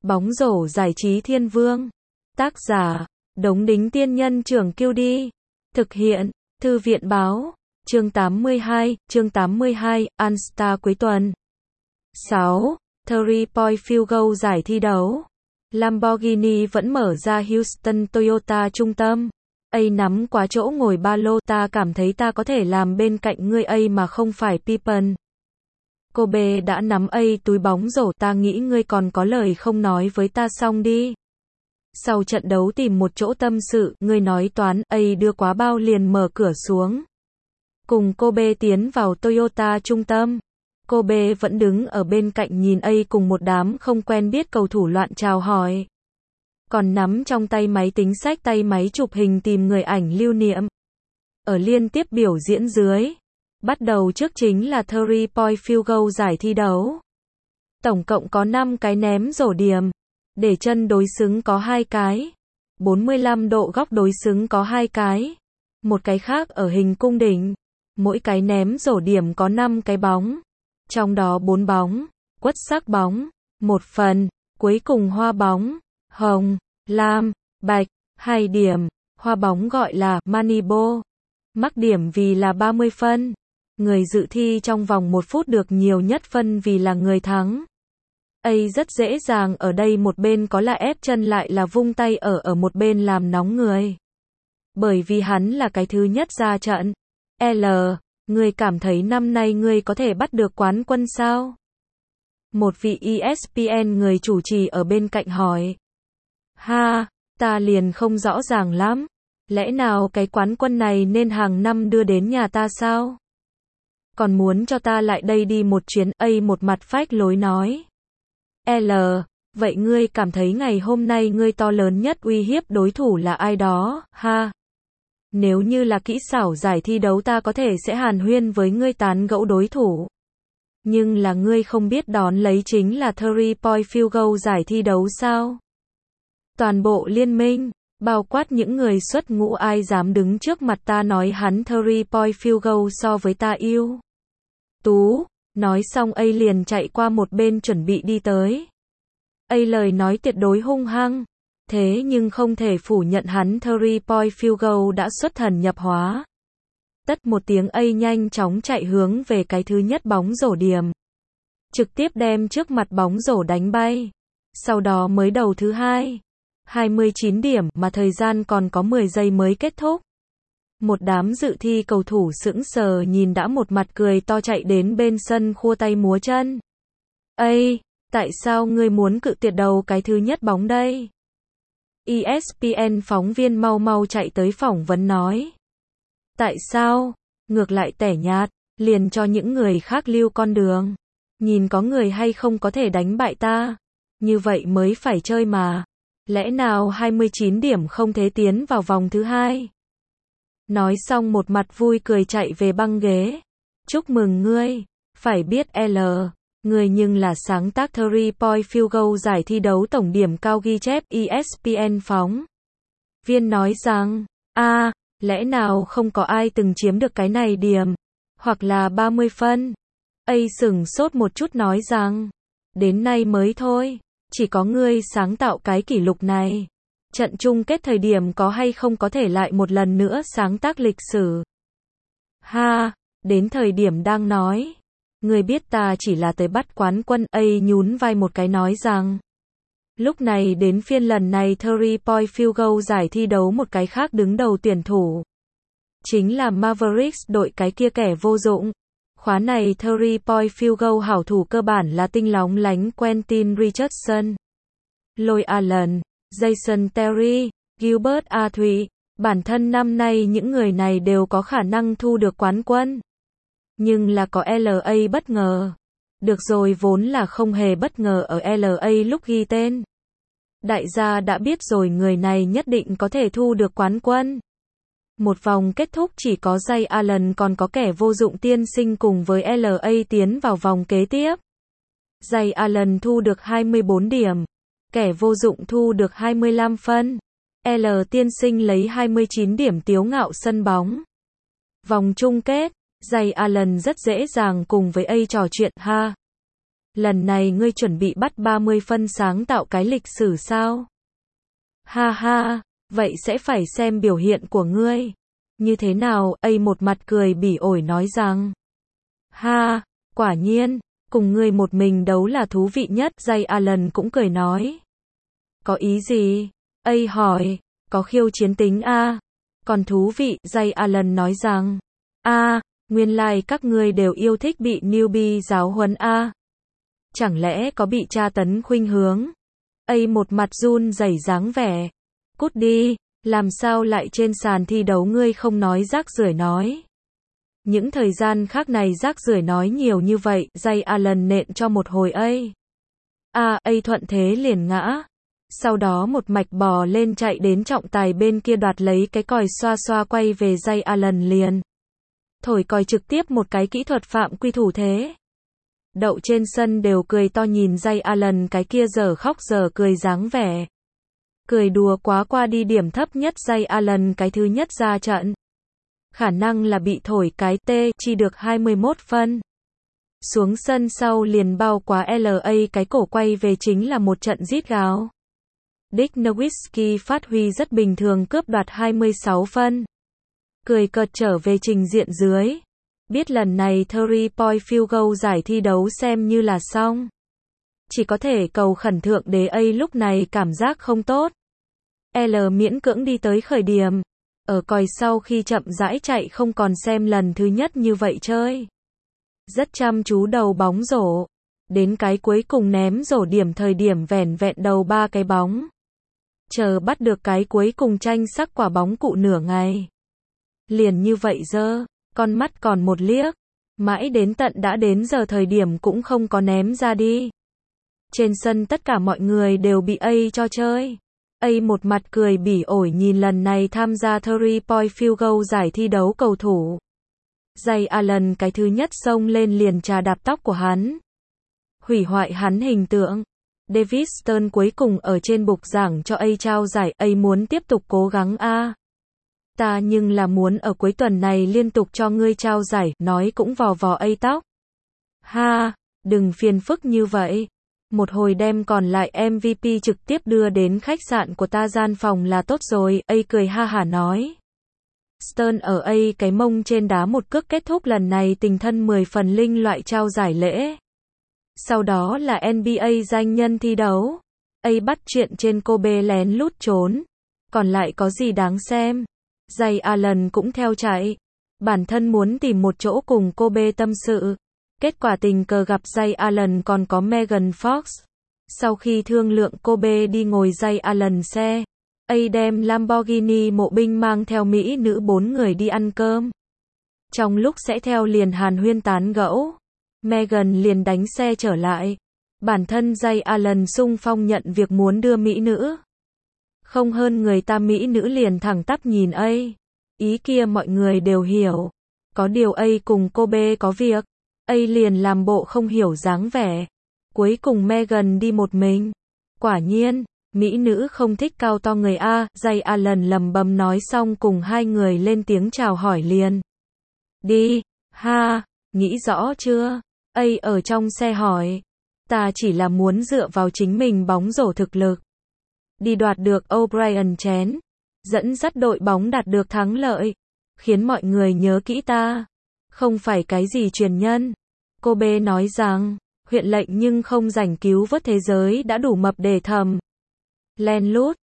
Bóng rổ giải trí thiên vương. Tác giả, Đống Đính Tiên Nhân Trưởng Kiêu Đi. Thực hiện, Thư viện Báo. Chương 82, All-Star cuối tuần. 6. 3-point field goal giải thi đấu. Lamborghini vẫn mở ra Houston Toyota trung tâm. A nắm quá chỗ ngồi ba lô, ta cảm thấy ta có thể làm bên cạnh ngươi A mà không phải Pippen. Kobe đã nắm A túi bóng rổ, ta nghĩ ngươi còn có lời không nói với ta xong đi. Sau trận đấu tìm một chỗ tâm sự, ngươi nói toán, A đưa quá bao liền mở cửa xuống. Cùng Kobe tiến vào Toyota trung tâm. Kobe vẫn đứng ở bên cạnh nhìn A cùng một đám không quen biết cầu thủ loạn chào hỏi. Còn nắm trong tay máy tính xách tay máy chụp hình tìm người ảnh lưu niệm. Ở liên tiếp biểu diễn dưới. Bắt đầu trước chính là 3-point field goal giải thi đấu. Tổng cộng có 5 cái ném rổ điểm. Để chân đối xứng có 2 cái. 45 độ góc đối xứng có 2 cái. Một cái khác ở hình cung đỉnh. Mỗi cái ném rổ điểm có 5 cái bóng. Trong đó 4 bóng, quất sắc bóng, 1 phần, cuối cùng hoa bóng, hồng, lam, bạch, 2 điểm, hoa bóng gọi là money ball. Mắc điểm vì là 30 phân. Người dự thi trong vòng 1 phút được nhiều nhất phân vì là người thắng. A rất dễ dàng, ở đây một bên có là ép chân lại là vung tay ở một bên làm nóng người. Bởi vì hắn là cái thứ nhất ra trận. L. Ngươi cảm thấy năm nay ngươi có thể bắt được quán quân sao? Một vị ESPN người chủ trì ở bên cạnh hỏi. Ha, ta liền không rõ ràng lắm. Lẽ nào cái quán quân này nên hàng năm đưa đến nhà ta sao? Còn muốn cho ta lại đây đi một chuyến. A một mặt phách lối nói. L. Vậy ngươi cảm thấy ngày hôm nay ngươi to lớn nhất uy hiếp đối thủ là ai đó, ha? Nếu như là kỹ xảo giải thi đấu ta có thể sẽ hàn huyên với ngươi tán gẫu đối thủ. Nhưng là ngươi không biết đón lấy chính là 3-point field goal giải thi đấu sao? Toàn bộ liên minh, bao quát những người xuất ngũ, ai dám đứng trước mặt ta nói hắn 3-point field goal so với ta yêu tú. Nói xong A liền chạy qua một bên chuẩn bị đi tới. A lời nói tuyệt đối hung hăng. Thế nhưng không thể phủ nhận hắn 3-point field goal đã xuất thần nhập hóa. Tất một tiếng A nhanh chóng chạy hướng về cái thứ nhất bóng rổ điểm. Trực tiếp đem trước mặt bóng rổ đánh bay. Sau đó mới đầu thứ hai. 29 điểm mà thời gian còn có 10 giây mới kết thúc. Một đám dự thi cầu thủ sững sờ nhìn đã một mặt cười to chạy đến bên sân khua tay múa chân. A, tại sao ngươi muốn cự tuyệt đầu cái thứ nhất bóng đây? ESPN phóng viên mau mau chạy tới phỏng vấn nói. Tại sao? Ngược lại tẻ nhạt, liền cho những người khác lưu con đường. Nhìn có người hay không có thể đánh bại ta. Như vậy mới phải chơi mà. Lẽ nào 29 điểm không thể tiến vào vòng thứ hai? Nói xong một mặt vui cười chạy về băng ghế. Chúc mừng ngươi. Phải biết L. Người nhưng là sáng tác 3-point field goal giải thi đấu tổng điểm cao ghi chép. ESPN phóng viên nói rằng, lẽ nào không có ai từng chiếm được cái này điểm, hoặc là 30 phân. A sửng sốt một chút nói rằng, đến nay mới thôi, chỉ có ngươi sáng tạo cái kỷ lục này. Trận chung kết thời điểm có hay không có thể lại một lần nữa sáng tác lịch sử. Ha, đến thời điểm đang nói. Ngươi biết ta chỉ là tới bắt quán quân. A nhún vai một cái nói rằng. Lúc này đến phiên lần này 3-point field goal giải thi đấu một cái khác đứng đầu tuyển thủ. Chính là Mavericks, đội cái kia kẻ vô dụng. Khóa này 3-point field goal hảo thủ cơ bản là tinh lóng lánh Quentin Richardson, Lloyd Allen, Jason Terry, Gilbert Autry. Bản thân năm nay những người này đều có khả năng thu được quán quân. Nhưng là có LA bất ngờ. Được rồi, vốn là không hề bất ngờ ở LA lúc ghi tên. Đại gia đã biết rồi người này nhất định có thể thu được quán quân. Một vòng kết thúc chỉ có Ray Allen còn có kẻ vô dụng tiên sinh cùng với LA tiến vào vòng kế tiếp. Ray Allen thu được 24 điểm. Kẻ vô dụng thu được 25 phân. L tiên sinh lấy 29 điểm tiếu ngạo sân bóng. Vòng chung kết, Ray Allen rất dễ dàng cùng với A trò chuyện ha. Lần này ngươi chuẩn bị bắt 30 phân sáng tạo cái lịch sử sao? Ha ha, vậy sẽ phải xem biểu hiện của ngươi. Như thế nào? Một mặt cười bỉ ổi nói rằng. Ha, quả nhiên, cùng ngươi một mình đấu là thú vị nhất. Jay Allen cũng cười nói. Có ý gì? Hỏi, có khiêu chiến tính a? Còn thú vị, Jay Allen nói rằng. Nguyên lai các ngươi đều yêu thích bị newbie giáo huấn a. Chẳng lẽ có bị tra tấn khuynh hướng? Một mặt run rẩy dáng vẻ. Cút đi, làm sao lại trên sàn thi đấu ngươi không nói rác rưởi nói. Những thời gian khác này rác rưởi nói nhiều như vậy, Jay Allen nện cho một hồi thuận thế liền ngã. Sau đó một mạch bò lên chạy đến trọng tài bên kia đoạt lấy cái còi xoa xoa quay về Jay Allen liền. Thổi còi trực tiếp một cái kỹ thuật phạm quy thủ thế. Đậu trên sân đều cười to nhìn Jay Allen cái kia giờ khóc giờ cười dáng vẻ. Cười đùa quá qua đi điểm thấp nhất Jay Allen cái thứ nhất ra trận. Khả năng là bị thổi cái tê, chi được 21 phân. Xuống sân sau liền bao quá LA cái cổ quay về chính là một trận rít gào. Dick Nowitzki phát huy rất bình thường cướp đoạt 26 phân. Cười cợt trở về trình diện dưới. Biết lần này 3-point field goal giải thi đấu xem như là xong. Chỉ có thể cầu khẩn thượng đế lúc này cảm giác không tốt. Miễn cưỡng đi tới khởi điểm. Ở còi sau khi chậm rãi chạy không còn xem lần thứ nhất như vậy chơi. Rất chăm chú đầu bóng rổ. Đến cái cuối cùng ném rổ điểm thời điểm vẻn vẹn đầu 3 cái bóng. Chờ bắt được cái cuối cùng tranh sắc quả bóng cụ nửa ngày. Liền như vậy con mắt còn một liếc. Mãi đến tận đã đến giờ thời điểm cũng không có ném ra đi. Trên sân tất cả mọi người đều bị cho chơi. Một mặt cười bỉ ổi nhìn lần này tham gia 3-point field goal giải thi đấu cầu thủ. Jay Allen cái thứ nhất xông lên liền chà đạp tóc của hắn. Hủy hoại hắn hình tượng. David Stern cuối cùng ở trên bục giảng cho trao giải. Muốn tiếp tục cố gắng ta nhưng là muốn ở cuối tuần này liên tục cho ngươi trao giải. Nói cũng vò vò tóc. Ha, đừng phiền phức như vậy. Một hồi đem còn lại MVP trực tiếp đưa đến khách sạn của ta gian phòng là tốt rồi. Cười ha hả nói. Stern ở cái mông trên đá một cước kết thúc lần này tình thân 10 phần linh loại trao giải lễ. Sau đó là NBA danh nhân thi đấu. Bắt chuyện trên Kobe lén lút trốn. Còn lại có gì đáng xem. Jay Allen cũng theo chạy. Bản thân muốn tìm một chỗ cùng Kobe tâm sự. Kết quả tình cờ gặp Jay Allen còn có Megan Fox. Sau khi thương lượng Kobe đi ngồi Jay Allen xe. Đem Lamborghini mộ binh mang theo mỹ nữ 4 người đi ăn cơm. Trong lúc sẽ theo liền hàn huyên tán gẫu. Megan liền đánh xe trở lại. Bản thân Jay Allen xung phong nhận việc muốn đưa mỹ nữ. Không hơn người ta mỹ nữ liền thẳng tắp nhìn ý kia mọi người đều hiểu. Có điều cùng Kobe có việc. Liền làm bộ không hiểu dáng vẻ. Cuối cùng Megan đi một mình. Quả nhiên, mỹ nữ không thích cao to người Jay Allen lầm bầm nói xong cùng hai người lên tiếng chào hỏi liền. Đi, nghĩ rõ chưa? Ở trong xe hỏi. Ta chỉ là muốn dựa vào chính mình bóng rổ thực lực. Đi đoạt được O'Brien chén. Dẫn dắt đội bóng đạt được thắng lợi. Khiến mọi người nhớ kỹ ta. Không phải cái gì truyền nhân. Kobe nói rằng, huyện lệnh nhưng không rảnh cứu vớt thế giới đã đủ mập để thầm. Len lút.